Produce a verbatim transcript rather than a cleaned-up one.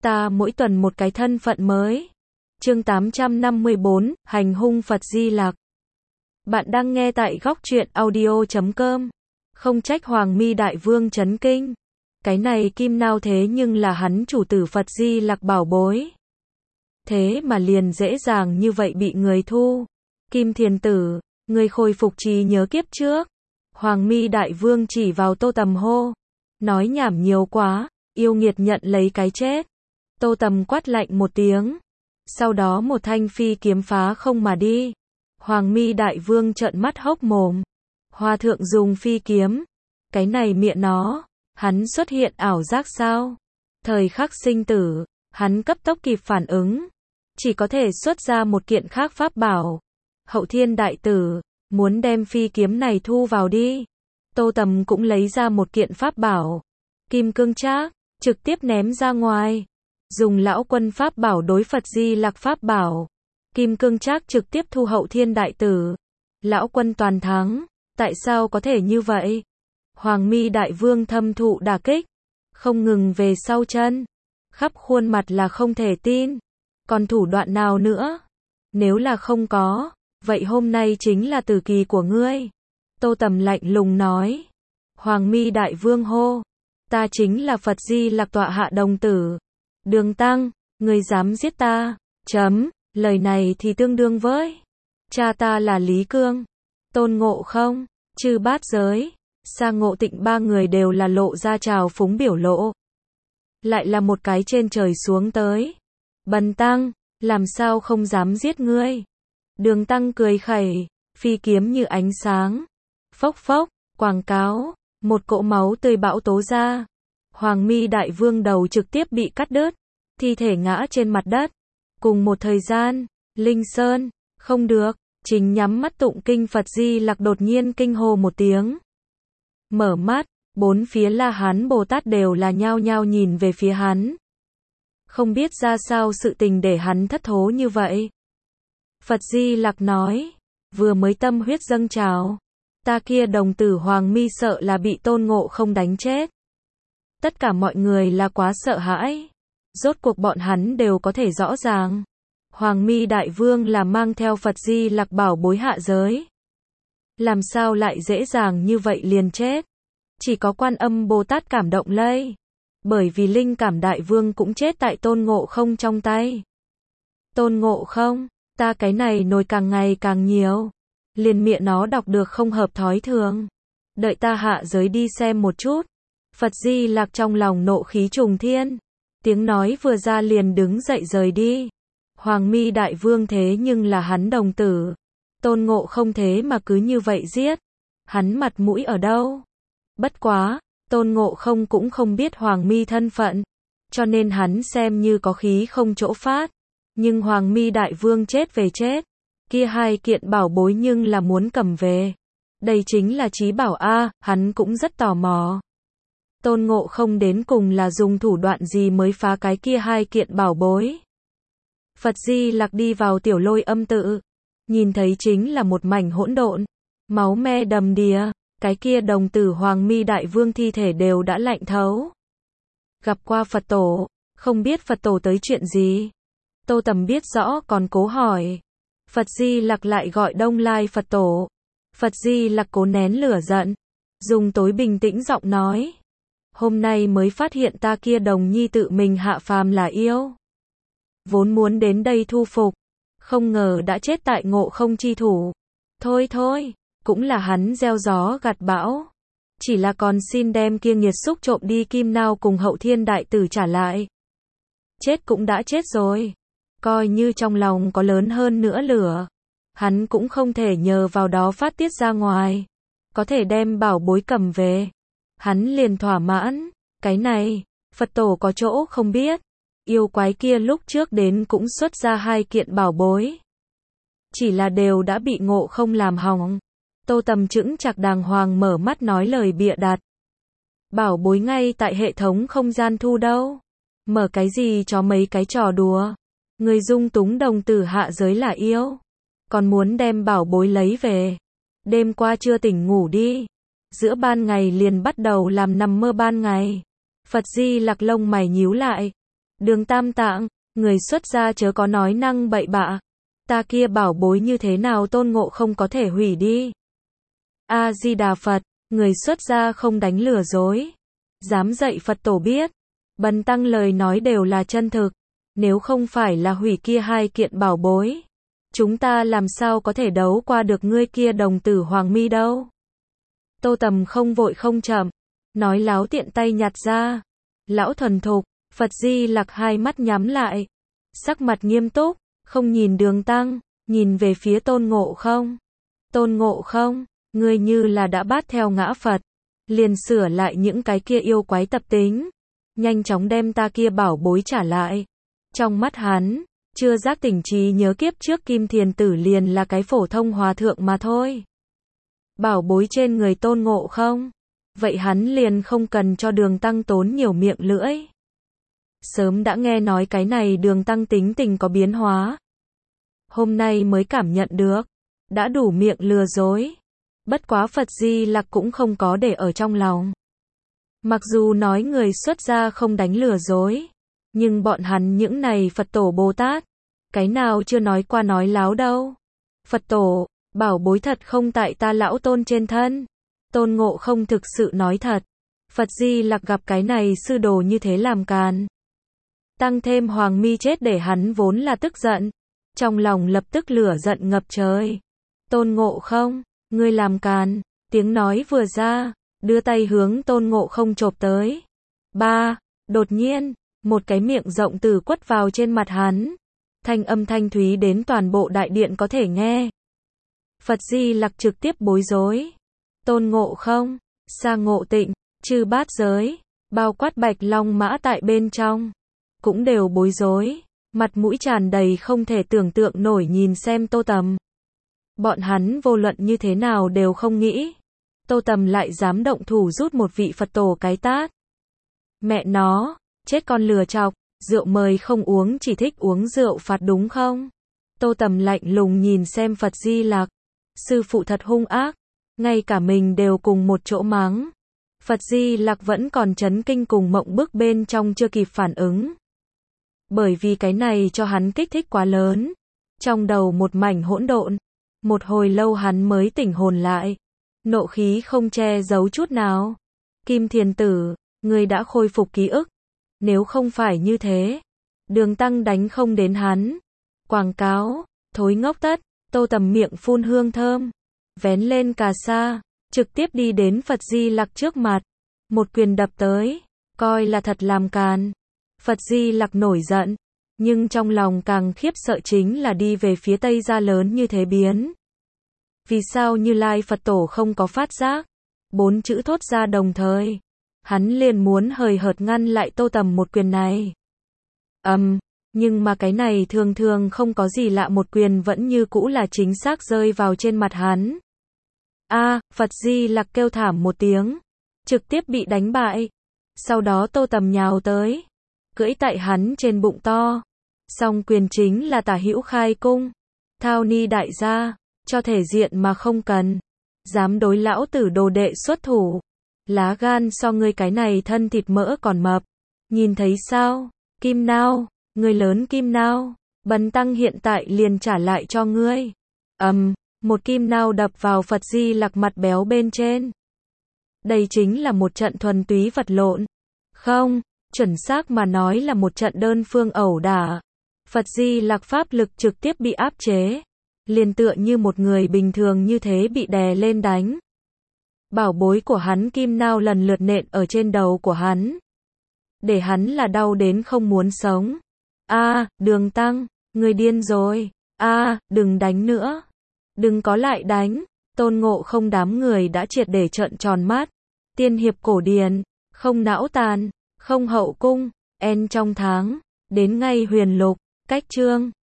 ta mỗi tuần một cái thân phận mới. Chương tám trăm năm mươi bốn, Hành hung Phật Di Lặc. Bạn đang nghe tại góc truyện audio chấm com. Không trách Hoàng Mi Đại Vương chấn kinh. Cái này Kim Nao thế nhưng là hắn chủ tử Phật Di Lặc bảo bối. Thế mà liền dễ dàng như vậy bị người thu. Kim Thiền Tử, người khôi phục trí nhớ kiếp trước. Hoàng Mi Đại Vương chỉ vào Tô Tầm hô. Nói nhảm nhiều quá, yêu nghiệt nhận lấy cái chết. Tô Tầm quát lạnh một tiếng. Sau đó một thanh phi kiếm phá không mà đi. Hoàng Mi Đại Vương trợn mắt hốc mồm. Hòa thượng dùng phi kiếm. Cái này miệng nó, hắn xuất hiện ảo giác sao? Thời khắc sinh tử, hắn cấp tốc kịp phản ứng. Chỉ có thể xuất ra một kiện khác pháp bảo. Hậu Thiên Đại Tử, muốn đem phi kiếm này thu vào đi. Tô Tầm cũng lấy ra một kiện pháp bảo. Kim Cương Trác, trực tiếp ném ra ngoài. Dùng lão quân pháp bảo đối Phật Di Lặc pháp bảo. Kim Cương Trác trực tiếp thu Hậu Thiên Đại Tử. Lão quân toàn thắng, tại sao có thể như vậy? Hoàng Mi Đại Vương thâm thụ đả kích, không ngừng về sau chân, khắp khuôn mặt là không thể tin. Còn thủ đoạn nào nữa? Nếu là không có, vậy hôm nay chính là tử kỳ của ngươi. Tô Tầm lạnh lùng nói. Hoàng Mi Đại Vương hô, ta chính là Phật Di Lặc tọa hạ đồng tử. Đường Tăng, ngươi dám giết ta? Chấm, lời này thì tương đương với cha ta là Lý Cương, Tôn Ngộ Không, Chư Bát Giới, Sa Ngộ Tịnh ba người đều là lộ ra trào phúng biểu lộ. Lại là một cái trên trời xuống tới. Bần Tăng, làm sao không dám giết ngươi? Đường Tăng cười khẩy, phi kiếm như ánh sáng. Phốc phốc, quảng cáo, một cỗ máu tươi bão tố ra. Hoàng Mi Đại Vương đầu trực tiếp bị cắt đứt, thi thể ngã trên mặt đất. Cùng một thời gian, Linh Sơn, không được, chính nhắm mắt tụng kinh Phật Di Lặc đột nhiên kinh hô một tiếng. Mở mắt, bốn phía La Hán Bồ Tát đều là nhao nhao nhìn về phía hắn. Không biết ra sao sự tình để hắn thất thố như vậy. Phật Di Lặc nói, vừa mới tâm huyết dâng trào, ta kia đồng tử Hoàng Mi sợ là bị Tôn Ngộ Không đánh chết. Tất cả mọi người là quá sợ hãi. Rốt cuộc bọn hắn đều có thể rõ ràng. Hoàng Mi Đại Vương là mang theo Phật Di Lặc bảo bối hạ giới. Làm sao lại dễ dàng như vậy liền chết? Chỉ có Quan Âm Bồ Tát cảm động lây. Bởi vì Linh Cảm Đại Vương cũng chết tại Tôn Ngộ Không trong tay. Tôn Ngộ Không, ta cái này nổi càng ngày càng nhiều. Liền miệng nó đọc được không hợp thói thường. Đợi ta hạ giới đi xem một chút. Phật Di Lặc trong lòng nộ khí trùng thiên. Tiếng nói vừa ra liền đứng dậy rời đi. Hoàng Mi Đại Vương thế nhưng là hắn đồng tử. Tôn Ngộ Không thế mà cứ như vậy giết. Hắn mặt mũi ở đâu? Bất quá, Tôn Ngộ Không cũng không biết Hoàng Mi thân phận. Cho nên hắn xem như có khí không chỗ phát. Nhưng Hoàng Mi Đại Vương chết về chết. Kia hai kiện bảo bối nhưng là muốn cầm về. Đây chính là trí bảo A, hắn cũng rất tò mò. Tôn Ngộ Không đến cùng là dùng thủ đoạn gì mới phá cái kia hai kiện bảo bối. Phật Di Lặc đi vào Tiểu Lôi Âm tự. Nhìn thấy chính là một mảnh hỗn độn. Máu me đầm đìa. Cái kia đồng tử Hoàng Mi Đại Vương thi thể đều đã lạnh thấu. Gặp qua Phật Tổ. Không biết Phật Tổ tới chuyện gì. Tô Tầm biết rõ còn cố hỏi. Phật Di Lặc lại gọi Đông Lai Phật Tổ. Phật Di Lặc cố nén lửa giận. Dùng tối bình tĩnh giọng nói. Hôm nay mới phát hiện ta kia đồng nhi tự mình hạ phàm là yêu. Vốn muốn đến đây thu phục. Không ngờ đã chết tại Ngộ Không chi thủ. Thôi thôi, cũng là hắn gieo gió gặt bão. Chỉ là còn xin đem kia nghiệt xúc trộm đi Kim Nao cùng Hậu Thiên Đại Tử trả lại. Chết cũng đã chết rồi. Coi như trong lòng có lớn hơn nữa lửa. Hắn cũng không thể nhờ vào đó phát tiết ra ngoài. Có thể đem bảo bối cầm về. Hắn liền thỏa mãn. Cái này, Phật Tổ có chỗ không biết. Yêu quái kia lúc trước đến cũng xuất ra hai kiện bảo bối. Chỉ là đều đã bị Ngộ Không làm hỏng. Tô Tầm chững chạc đàng hoàng mở mắt nói lời bịa đặt. Bảo bối ngay tại hệ thống không gian thu đâu. Mở cái gì cho mấy cái trò đùa. Người dung túng đồng tử hạ giới là yêu. Còn muốn đem bảo bối lấy về. Đêm qua chưa tỉnh ngủ đi. Giữa ban ngày liền bắt đầu làm nằm mơ ban ngày. Phật Di Lặc lông mày nhíu lại. Đường Tam Tạng, người xuất gia chớ có nói năng bậy bạ. Ta kia bảo bối như thế nào Tôn Ngộ không có thể hủy đi. A-di-đà Phật, người xuất gia không đánh lừa dối. Dám dạy Phật tổ biết. Bần tăng lời nói đều là chân thực. Nếu không phải là hủy kia hai kiện bảo bối, chúng ta làm sao có thể đấu qua được ngươi kia đồng tử Hoàng Mi đâu. Tô Tầm không vội không chậm, nói láo tiện tay nhặt ra. Lão thuần thục, Phật Di Lặc hai mắt nhắm lại, sắc mặt nghiêm túc, không nhìn Đường Tăng, nhìn về phía Tôn Ngộ không. Tôn Ngộ không, ngươi như là đã bát theo ngã Phật, liền sửa lại những cái kia yêu quái tập tính, nhanh chóng đem ta kia bảo bối trả lại. Trong mắt hắn, chưa giác tỉnh trí nhớ kiếp trước Kim Thiền Tử liền là cái phổ thông hòa thượng mà thôi. Bảo bối trên người Tôn Ngộ không, vậy hắn liền không cần cho Đường Tăng tốn nhiều miệng lưỡi. Sớm đã nghe nói cái này Đường Tăng tính tình có biến hóa. Hôm nay mới cảm nhận được, đã đủ miệng lừa dối. Bất quá Phật Di Lặc cũng không có để ở trong lòng. Mặc dù nói người xuất gia không đánh lừa dối, nhưng bọn hắn những này Phật tổ Bồ Tát, cái nào chưa nói qua nói láo đâu. Phật tổ, bảo bối thật không tại ta lão Tôn trên thân. Tôn Ngộ không thực sự nói thật. Phật Di Lặc gặp cái này sư đồ như thế làm càn. Tăng thêm Hoàng Mi chết để hắn vốn là tức giận. Trong lòng lập tức lửa giận ngập trời. Tôn Ngộ không, ngươi làm càn. Tiếng nói vừa ra, đưa tay hướng Tôn Ngộ không chộp tới. Ba, đột nhiên, một cái miệng rộng từ quất vào trên mặt hắn. Thanh âm thanh thúy đến toàn bộ đại điện có thể nghe. Phật Di Lặc trực tiếp bối rối. Tôn Ngộ không, Sa Ngộ Tịnh, Chư Bát Giới, bao quát Bạch Long Mã tại bên trong, cũng đều bối rối, mặt mũi tràn đầy không thể tưởng tượng nổi nhìn xem Tô Tầm. Bọn hắn vô luận như thế nào đều không nghĩ, Tô Tầm lại dám động thủ rút một vị Phật tổ cái tát. Mẹ nó, chết con lừa chọc, rượu mời không uống chỉ thích uống rượu phạt đúng không? Tô Tầm lạnh lùng nhìn xem Phật Di Lặc, sư phụ thật hung ác, ngay cả mình đều cùng một chỗ mắng. Phật Di Lặc vẫn còn chấn kinh cùng mộng bức bên trong chưa kịp phản ứng. Bởi vì cái này cho hắn kích thích quá lớn, trong đầu một mảnh hỗn độn, một hồi lâu hắn mới tỉnh hồn lại, nộ khí không che giấu chút nào. Kim Thiền Tử, ngươi đã khôi phục ký ức, nếu không phải như thế, Đường Tăng đánh không đến hắn. Quảng cáo, thối ngốc tất. Tô Tầm miệng phun hương thơm, vén lên cà sa, trực tiếp đi đến Phật Di Lặc trước mặt, một quyền đập tới, coi là thật làm càn. Phật Di Lặc nổi giận, nhưng trong lòng càng khiếp sợ chính là đi về phía Tây Gia lớn như thế biến. Vì sao Như Lai Phật tổ không có phát giác? Bốn chữ thốt ra đồng thời, hắn liền muốn hời hợt ngăn lại Tô Tầm một quyền này. Ầm, um, nhưng mà cái này thường thường không có gì lạ một quyền vẫn như cũ là chính xác rơi vào trên mặt hắn. A, à, Phật Di Lặc kêu thảm một tiếng, trực tiếp bị đánh bại. Sau đó Tô Tầm nhào tới, cưỡi tại hắn trên bụng to. Song quyền chính là Tả Hữu Khai Cung. Thao ni đại gia, cho thể diện mà không cần. Dám đối lão tử đồ đệ xuất thủ. Lá gan so ngươi cái này thân thịt mỡ còn mập. Nhìn thấy sao? Kim Nao, ngươi lớn Kim Nao, bần tăng hiện tại liền trả lại cho ngươi. Ầm, um, một kim nao đập vào Phật Di Lặc mặt béo bên trên. Đây chính là một trận thuần túy vật lộn. Không, chuẩn xác mà nói là một trận đơn phương ẩu đả. Phật Di Lặc pháp lực trực tiếp bị áp chế, liền tựa như một người bình thường như thế bị đè lên đánh. Bảo bối của hắn kim nao lần lượt nện ở trên đầu của hắn, để hắn là đau đến không muốn sống. A, à, Đường Tăng, người điên rồi. A, à, đừng đánh nữa. Đừng có lại đánh. Tôn Ngộ không đám người đã triệt để trợn tròn mắt. Tiên hiệp cổ điển, không não tàn, không hậu cung, en trong tháng, đến ngay huyền lục, cách chương.